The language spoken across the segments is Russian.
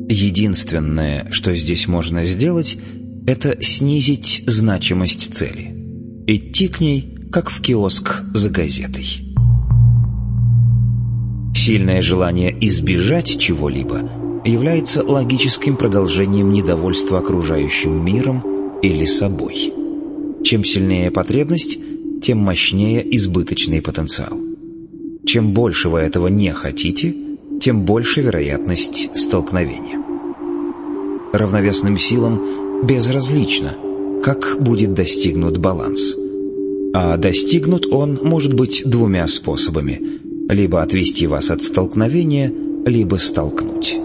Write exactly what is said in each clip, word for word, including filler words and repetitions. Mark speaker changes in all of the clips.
Speaker 1: Единственное, что здесь можно сделать, это снизить значимость цели. Идти к ней, как в киоск за газетой. Сильное желание избежать чего-либо является логическим продолжением недовольства окружающим миром или собой. Чем сильнее потребность, тем мощнее избыточный потенциал. Чем больше вы этого не хотите, тем больше вероятность столкновения. Равновесным силам безразлично, как будет достигнут баланс. А достигнут он может быть двумя способами: либо отвести вас от столкновения, либо столкнуть.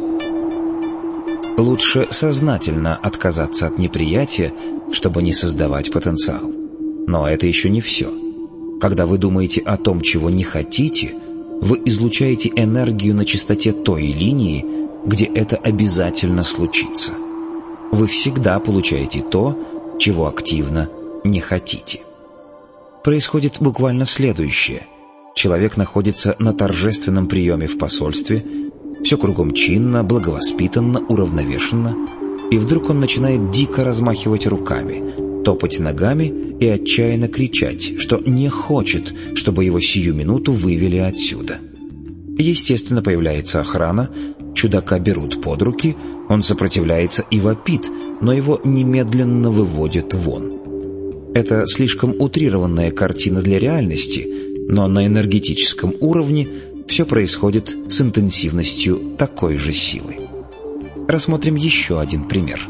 Speaker 1: Лучше сознательно отказаться от неприятия, чтобы не создавать потенциал. Но это еще не все. Когда вы думаете о том, чего не хотите, вы излучаете энергию на частоте той линии, где это обязательно случится. Вы всегда получаете то, чего активно не хотите. Происходит буквально следующее. Человек находится на торжественном приеме в посольстве, все кругом чинно, благовоспитанно, уравновешенно, и вдруг он начинает дико размахивать руками, топать ногами и отчаянно кричать, что не хочет, чтобы его сию минуту вывели отсюда. Естественно, появляется охрана, чудака берут под руки, он сопротивляется и вопит, но его немедленно выводят вон. Это слишком утрированная картина для реальности, но на энергетическом уровне все происходит с интенсивностью такой же силы. Рассмотрим еще один пример.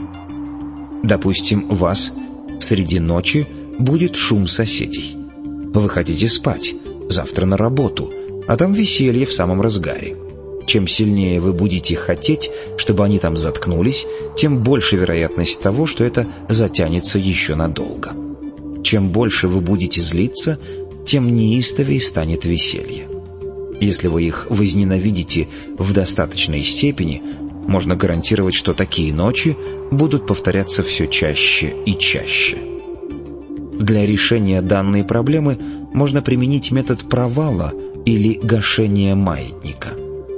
Speaker 1: Допустим, вас среди ночи будет шум соседей. Вы хотите спать, завтра на работу, а там веселье в самом разгаре. Чем сильнее вы будете хотеть, чтобы они там заткнулись, тем больше вероятность того, что это затянется еще надолго. Чем больше вы будете злиться, тем неистовее станет веселье. Если вы их возненавидите в достаточной степени, можно гарантировать, что такие ночи будут повторяться все чаще и чаще. Для решения данной проблемы можно применить метод провала или гашения маятника.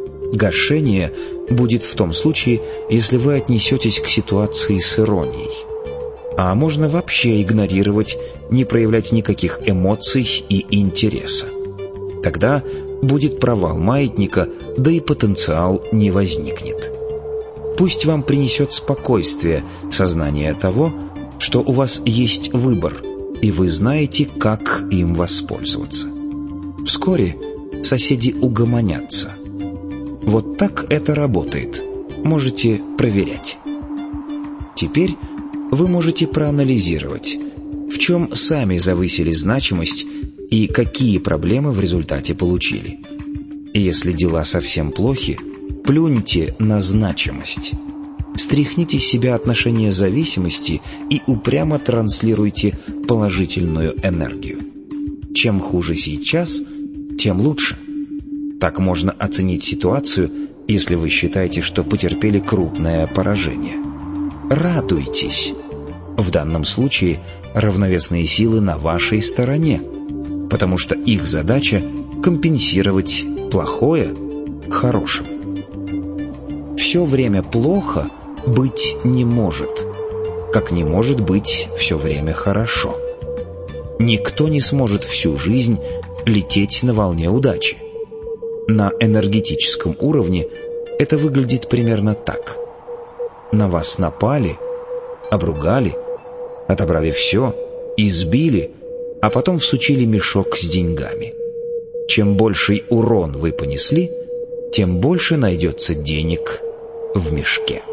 Speaker 1: Гашение будет в том случае, если вы отнесетесь к ситуации с иронией. А можно вообще игнорировать, не проявлять никаких эмоций и интереса. Тогда будет провал маятника, да и потенциал не возникнет. Пусть вам принесет спокойствие сознание того, что у вас есть выбор, и вы знаете, как им воспользоваться. Вскоре соседи угомонятся. Вот так это работает. Можете проверять. Теперь вы можете проанализировать, в чем сами завысили значимость и какие проблемы в результате получили. Если дела совсем плохи, плюньте на значимость. Стряхните с себя отношение зависимости и упрямо транслируйте положительную энергию. Чем хуже сейчас, тем лучше. Так можно оценить ситуацию, если вы считаете, что потерпели крупное поражение. Радуйтесь. В данном случае равновесные силы на вашей стороне, потому что их задача — компенсировать плохое хорошим. Все время плохо быть не может, как не может быть все время хорошо. Никто не сможет всю жизнь лететь на волне удачи. На энергетическом уровне это выглядит примерно так. На вас напали, обругали, отобрали все, избили, а потом всучили мешок с деньгами. Чем больший урон вы понесли, тем больше найдется денег в мешке.